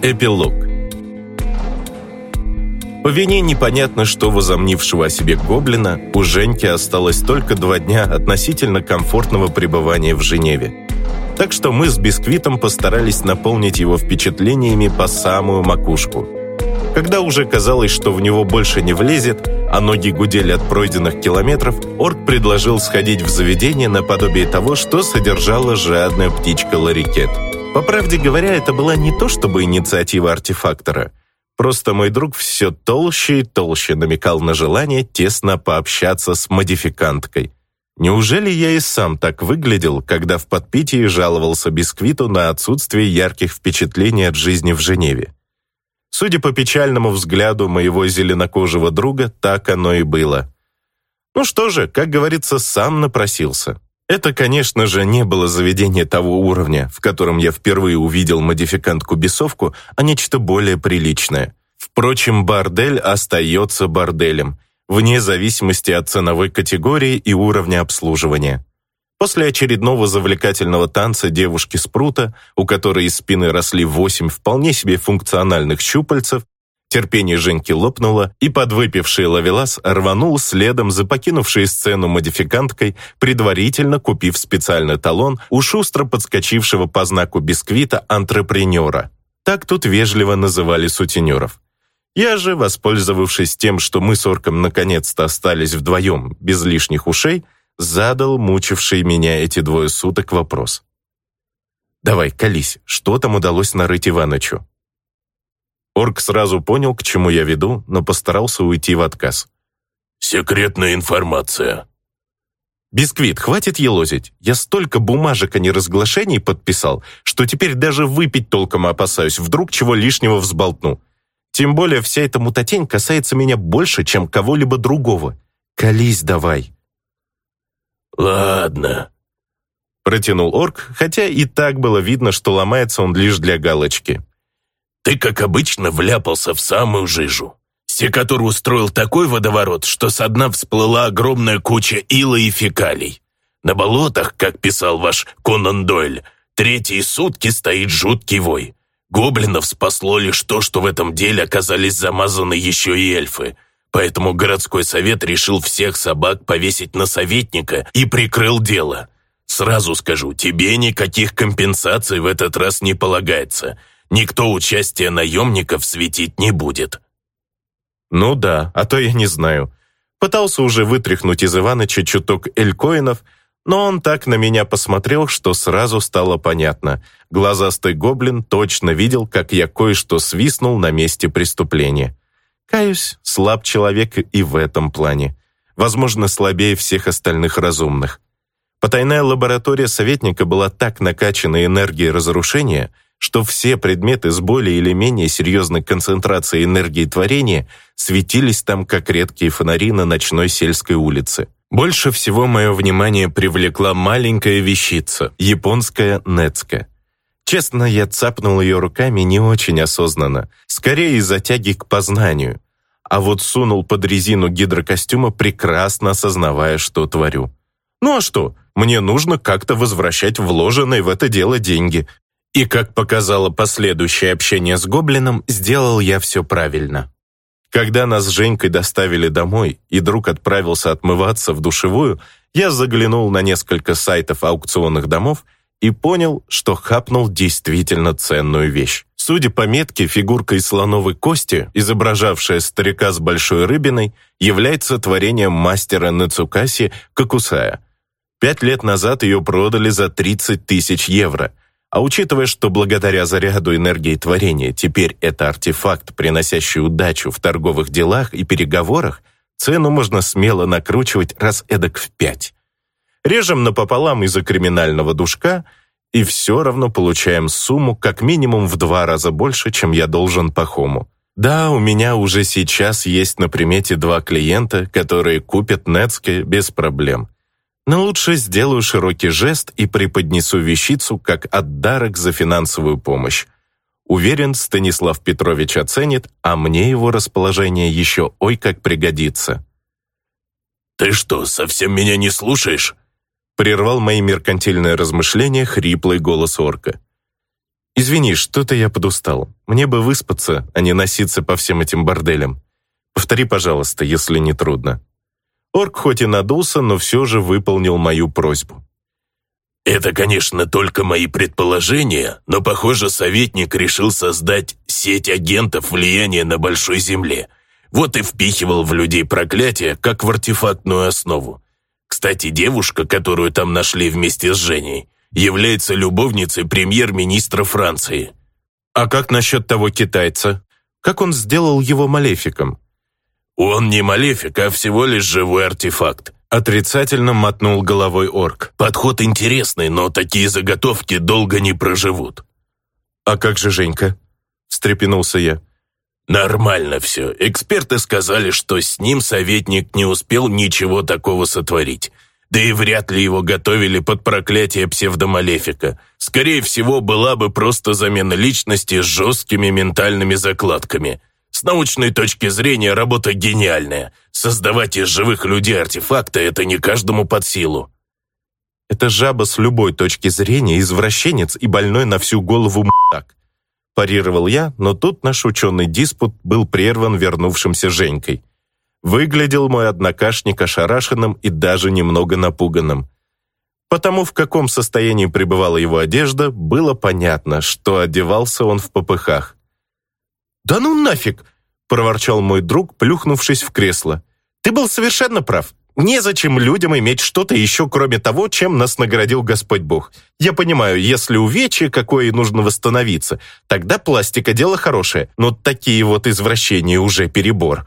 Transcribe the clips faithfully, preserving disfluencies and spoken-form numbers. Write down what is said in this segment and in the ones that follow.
Эпилог. По вине непонятно что возомнившего о себе гоблина, у Женьки осталось только два дня относительно комфортного пребывания в Женеве. Так что мы с Бисквитом постарались наполнить его впечатлениями по самую макушку. Когда уже казалось, что в него больше не влезет, а ноги гудели от пройденных километров, орк предложил сходить в заведение наподобие того, что содержала жадная птичка Ларикет. По правде говоря, это была не то чтобы инициатива артефактора. Просто мой друг все толще и толще намекал на желание тесно пообщаться с модификанткой. Неужели я и сам так выглядел, когда в подпитии жаловался Бисквиту на отсутствие ярких впечатлений от жизни в Женеве? Судя по печальному взгляду моего зеленокожего друга, так оно и было. Ну что же, как говорится, сам напросился. Это, конечно же, не было заведение того уровня, в котором я впервые увидел модификантку-бесовку, а нечто более приличное. Впрочем, бордель остается борделем, вне зависимости от ценовой категории и уровня обслуживания. После очередного завлекательного танца девушки Спрута, у которой из спины росли восемь вполне себе функциональных щупальцев, терпение Женьки лопнуло, и подвыпивший ловелас рванул следом за покинувшей сцену модификанткой, предварительно купив специальный талон у шустро подскочившего по знаку Бисквита антрепренера. Так тут вежливо называли сутенеров. Я же, воспользовавшись тем, что мы с орком наконец-то остались вдвоем, без лишних ушей, задал мучивший меня эти двое суток вопрос. «Давай, колись, что там удалось нарыть Иванычу?» Орк сразу понял, к чему я веду, но постарался уйти в отказ. «Секретная информация». «Бисквит, хватит елозить. Я столько бумажек о неразглашении подписал, что теперь даже выпить толком опасаюсь, вдруг чего лишнего взболтну. Тем более вся эта мутатень касается меня больше, чем кого-либо другого. Колись давай». «Ладно», — протянул орк, хотя и так было видно, что ломается он лишь для галочки. «Ты, как обычно, вляпался в самую жижу. Секатор устроил такой водоворот, что со дна всплыла огромная куча ила и фекалий. На болотах, как писал ваш Конан Дойль, третьи сутки стоит жуткий вой. Гоблинов спасло лишь то, что в этом деле оказались замазаны еще и эльфы. Поэтому городской совет решил всех собак повесить на советника и прикрыл дело. Сразу скажу, тебе никаких компенсаций в этот раз не полагается. Никто участия наемников светить не будет». «Ну да, а то я не знаю». Пытался уже вытряхнуть из Иваныча чуток элькоинов, но он так на меня посмотрел, что сразу стало понятно. Глазастый гоблин точно видел, как я кое-что свистнул на месте преступления. Каюсь, слаб человек и в этом плане. Возможно, слабее всех остальных разумных. Потайная лаборатория советника была так накачана энергией разрушения, что все предметы с более или менее серьезной концентрацией энергии творения светились там, как редкие фонари на ночной сельской улице. Больше всего мое внимание привлекла маленькая вещица, японская нецка. Честно, я цапнул ее руками не очень осознанно, скорее из-за тяги к познанию, а вот сунул под резину гидрокостюма, прекрасно осознавая, что творю. Ну а что, мне нужно как-то возвращать вложенные в это дело деньги. И, как показало последующее общение с гоблином, сделал я все правильно. Когда нас с Женькой доставили домой, и друг отправился отмываться в душевую, я заглянул на несколько сайтов аукционных домов и понял, что хапнул действительно ценную вещь. Судя по метке, фигурка из слоновой кости, изображавшая старика с большой рыбиной, является творением мастера Нацукаси Какусая. Пять лет назад ее продали за тридцать тысяч евро, а учитывая, что благодаря заряду энергии творения теперь это артефакт, приносящий удачу в торговых делах и переговорах, цену можно смело накручивать раз эдак в пять. Режем напополам из-за криминального душка, и все равно получаем сумму как минимум в два раза больше, чем я должен Пахому. Да, у меня уже сейчас есть на примете два клиента, которые купят Нецке без проблем. Но лучше сделаю широкий жест и преподнесу вещицу как отдарок за финансовую помощь. Уверен, Станислав Петрович оценит, а мне его расположение еще ой как пригодится. «Ты что, совсем меня не слушаешь?» Прервал мои меркантильные размышления хриплый голос орка. «Извини, что-то я подустал. Мне бы выспаться, а не носиться по всем этим борделям. Повтори, пожалуйста, если не трудно». Орк хоть и надулся, но все же выполнил мою просьбу. «Это, конечно, только мои предположения, но, похоже, советник решил создать сеть агентов влияния на Большой Земле. Вот и впихивал в людей проклятие, как в артефактную основу. Кстати, девушка, которую там нашли вместе с Женей, является любовницей премьер-министра Франции». «А как насчет того китайца? Как он сделал его малефиком?» «Он не малефик, а всего лишь живой артефакт», — отрицательно мотнул головой орк. «Подход интересный, но такие заготовки долго не проживут». «А как же Женька?» — встрепенулся я. «Нормально все. Эксперты сказали, что с ним советник не успел ничего такого сотворить. Да и вряд ли его готовили под проклятие псевдомалефика. Скорее всего, была бы просто замена личности с жесткими ментальными закладками. С научной точки зрения работа гениальная. Создавать из живых людей артефакты – это не каждому под силу». «Это жаба с любой точки зрения, извращенец и больной на всю голову м***так», парировал я, но тут наш ученый диспут был прерван вернувшимся Женькой. Выглядел мой однокашник ошарашенным и даже немного напуганным. Потому в каком состоянии пребывала его одежда, было понятно, что одевался он в попыхах. «Да ну нафиг!» – проворчал мой друг, плюхнувшись в кресло. «Ты был совершенно прав. Незачем людям иметь что-то еще, кроме того, чем нас наградил Господь Бог. Я понимаю, если увечье какое и нужно восстановиться, тогда пластика – дело хорошее, но такие вот извращения уже перебор».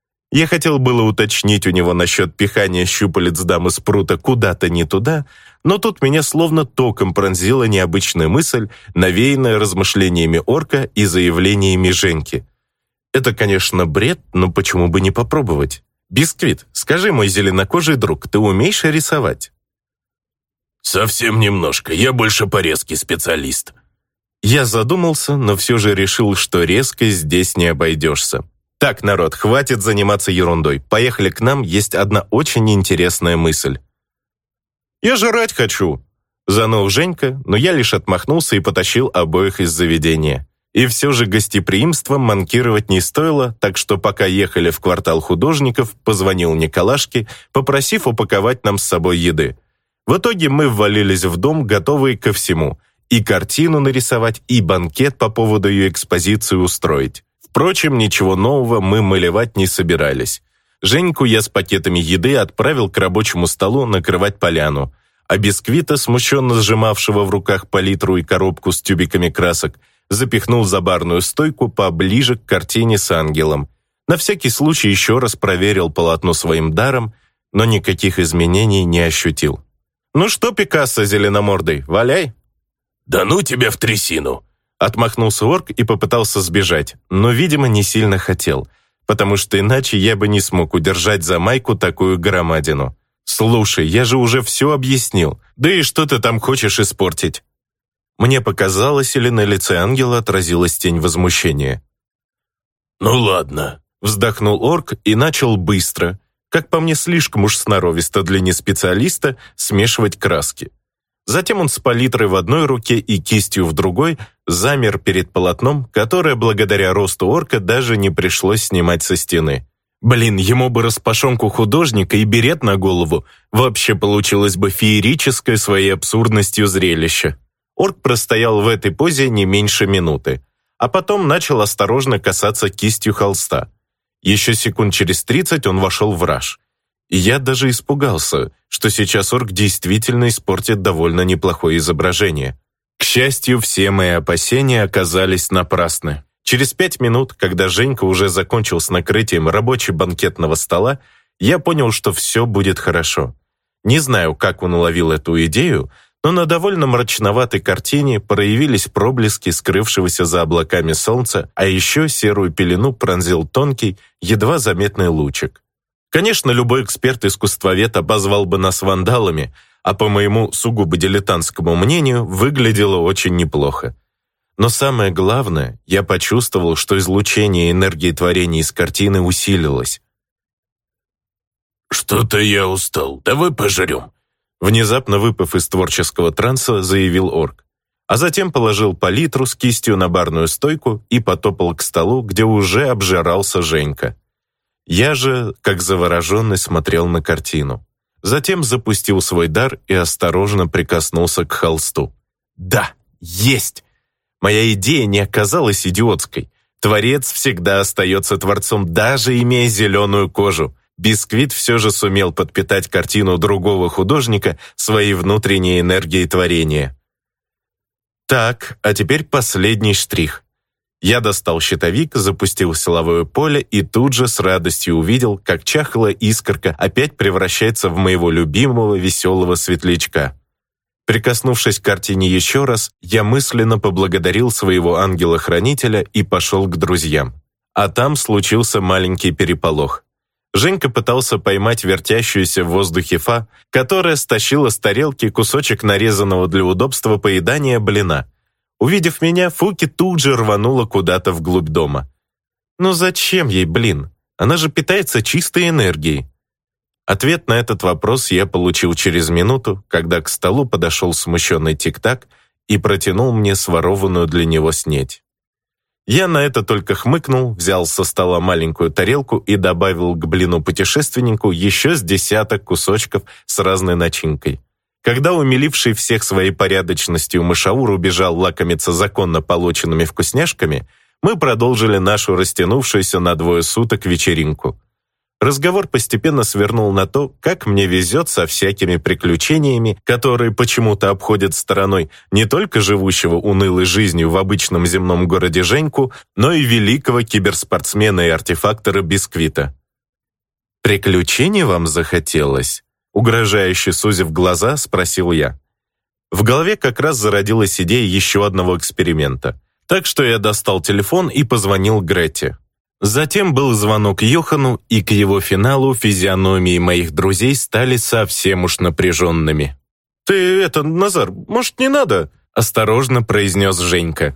Я хотел было уточнить у него насчет пихания щупалец дамы Спрута куда-то не туда, но тут меня словно током пронзила необычная мысль, навеянная размышлениями орка и заявлениями Женьки. Это, конечно, бред, но почему бы не попробовать? Бисквит, скажи, мой зеленокожий друг, ты умеешь рисовать? «Совсем немножко, я больше порезкий специалист». Я задумался, но все же решил, что резко здесь не обойдешься. «Так, народ, хватит заниматься ерундой. Поехали к нам, есть одна очень интересная мысль». «Я жрать хочу», — заныл Женька, но я лишь отмахнулся и потащил обоих из заведения. И все же гостеприимством манкировать не стоило, так что пока ехали в квартал художников, позвонил Николашке, попросив упаковать нам с собой еды. В итоге мы ввалились в дом, готовые ко всему, и картину нарисовать, и банкет по поводу ее экспозиции устроить. Впрочем, ничего нового мы малевать не собирались. Женьку я с пакетами еды отправил к рабочему столу накрывать поляну, а Бисквита, смущенно сжимавшего в руках палитру и коробку с тюбиками красок, запихнул за барную стойку поближе к картине с ангелом. На всякий случай еще раз проверил полотно своим даром, но никаких изменений не ощутил. «Ну что, Пикассо зеленомордый, валяй!» «Да ну тебя в трясину!» Отмахнулся орк и попытался сбежать, но, видимо, не сильно хотел, потому что иначе я бы не смог удержать за майку такую громадину. «Слушай, я же уже все объяснил. Да и что ты там хочешь испортить?» Мне показалось, или на лице ангела отразилась тень возмущения. «Ну ладно», — вздохнул орк и начал быстро, как по мне слишком уж сноровисто для неспециалиста, смешивать краски. Затем он с палитрой в одной руке и кистью в другой замер перед полотном, которое благодаря росту орка даже не пришлось снимать со стены. Блин, ему бы распашонку художника и берет на голову, вообще получилось бы феерическое своей абсурдностью зрелище. Орк простоял в этой позе не меньше минуты, а потом начал осторожно касаться кистью холста. Еще секунд через тридцать он вошел в раж. И я даже испугался, что сейчас орк действительно испортит довольно неплохое изображение. К счастью, все мои опасения оказались напрасны. Через пять минут, когда Женька уже закончил с накрытием рабочего банкетного стола, я понял, что все будет хорошо. Не знаю, как он уловил эту идею, но на довольно мрачноватой картине проявились проблески скрывшегося за облаками солнца, а еще серую пелену пронзил тонкий, едва заметный лучик. Конечно, любой эксперт-искусствовед обозвал бы нас вандалами, а по моему сугубо дилетантскому мнению, выглядело очень неплохо. Но самое главное, я почувствовал, что излучение энергии творения из картины усилилось. «Что-то я устал, давай пожрем», внезапно выпав из творческого транса, заявил орк. а затем положил палитру с кистью на барную стойку и потопал к столу, где уже обжирался Женька. Я же, как завороженный, смотрел на картину. Затем запустил свой дар и осторожно прикоснулся к холсту. Да, есть! Моя идея не оказалась идиотской. Творец всегда остается творцом, даже имея зеленую кожу. Бисквит все же сумел подпитать картину другого художника своей внутренней энергией творения. Так, а теперь последний штрих. Я достал щитовик, запустил силовое поле и тут же с радостью увидел, как чахлая искорка опять превращается в моего любимого веселого светлячка. Прикоснувшись к картине еще раз, я мысленно поблагодарил своего ангела-хранителя и пошел к друзьям. А там случился маленький переполох. Женька пытался поймать вертящуюся в воздухе Фа, которая стащила с тарелки кусочек нарезанного для удобства поедания блина. Увидев меня, Фуки тут же рванула куда-то вглубь дома. «Ну зачем ей блин? Она же питается чистой энергией». Ответ на этот вопрос я получил через минуту, когда к столу подошел смущенный Тик-Так и протянул мне сворованную для него снеть. Я на это только хмыкнул, взял со стола маленькую тарелку и добавил к блину-путешественнику еще с десяток кусочков с разной начинкой. Когда умиливший всех своей порядочностью мышаур убежал лакомиться законно полученными вкусняшками, мы продолжили нашу растянувшуюся на двое суток вечеринку. Разговор постепенно свернул на то, как мне везет со всякими приключениями, которые почему-то обходят стороной не только живущего унылой жизнью в обычном земном городе Женьку, но и великого киберспортсмена и артефактора Бисквита. «Приключений вам захотелось?» Угрожающе сузив глаза, спросил я. В голове как раз зародилась идея еще одного эксперимента. Так что я достал телефон и позвонил Гретте. Затем был звонок Йохану, и к его финалу физиономии моих друзей стали совсем уж напряженными. «Ты это, Назар, может, не надо?» – осторожно произнес Женька.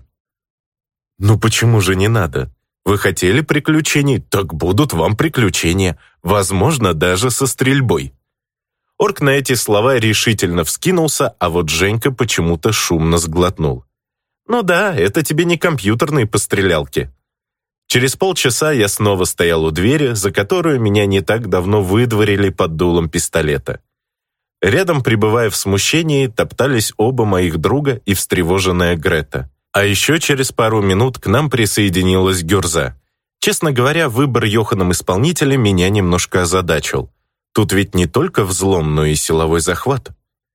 «Ну почему же не надо? Вы хотели приключений, так будут вам приключения, возможно, даже со стрельбой». Орк на эти слова решительно вскинулся, а вот Женька почему-то шумно сглотнул. «Ну да, это тебе не компьютерные пострелялки». Через полчаса я снова стоял у двери, за которую меня не так давно выдворили под дулом пистолета. Рядом, пребывая в смущении, топтались оба моих друга и встревоженная Грета. А еще через пару минут к нам присоединилась Гюрза. Честно говоря, выбор Йоханом исполнителя меня немножко озадачил. Тут ведь не только взлом, но и силовой захват.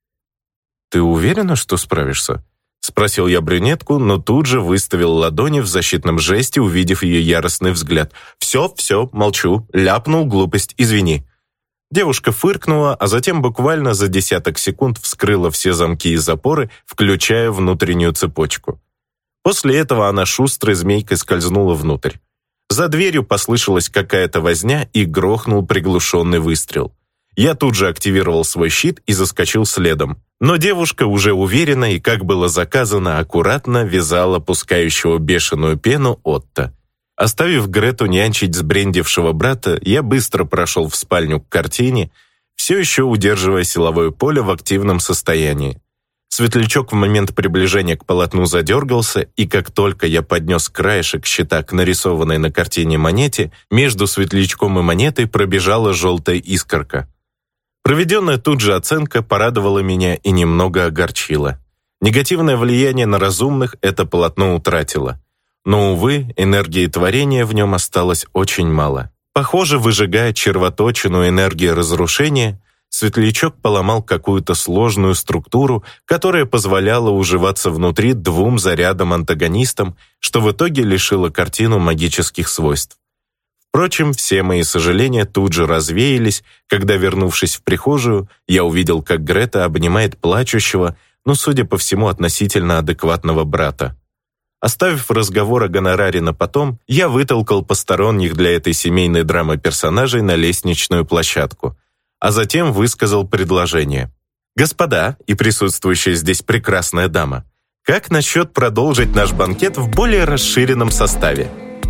«Ты уверена, что справишься?» Спросил я брюнетку, но тут же выставил ладони в защитном жесте, увидев ее яростный взгляд. «Все, все, молчу, ляпнул глупость, извини». Девушка фыркнула, а затем буквально за десяток секунд вскрыла все замки и запоры, включая внутреннюю цепочку. После этого она шустрой змейкой скользнула внутрь. За дверью послышалась какая-то возня и грохнул приглушенный выстрел. Я тут же активировал свой щит и заскочил следом. Но девушка уже уверенно и, как было заказано, аккуратно вязала пускающего бешеную пену Отто. Оставив Грету нянчить сбрендившего брата, я быстро прошел в спальню к картине, все еще удерживая силовое поле в активном состоянии. Светлячок в момент приближения к полотну задергался, и как только я поднес краешек щита к нарисованной на картине монете, между светлячком и монетой пробежала желтая искорка. Проведенная тут же оценка порадовала меня и немного огорчила. Негативное влияние на разумных это полотно утратило. Но, увы, энергии творения в нем осталось очень мало. Похоже, выжигая червоточину энергии разрушения, светлячок поломал какую-то сложную структуру, которая позволяла уживаться внутри двум зарядам-антагонистам, что в итоге лишило картину магических свойств. Впрочем, все мои сожаления тут же развеялись, когда, вернувшись в прихожую, я увидел, как Грета обнимает плачущего, но, судя по всему, относительно адекватного брата. Оставив разговор о гонораре на потом, я вытолкал посторонних для этой семейной драмы персонажей на лестничную площадку, а затем высказал предложение. «Господа и присутствующая здесь прекрасная дама, как насчет продолжить наш банкет в более расширенном составе?»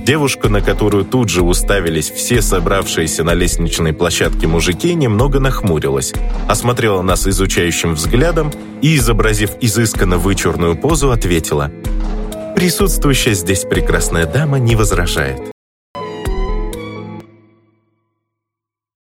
Девушка, на которую тут же уставились все собравшиеся на лестничной площадке мужики, немного нахмурилась, осмотрела нас изучающим взглядом и, изобразив изысканно вычурную позу, ответила: «Присутствующая здесь прекрасная дама не возражает».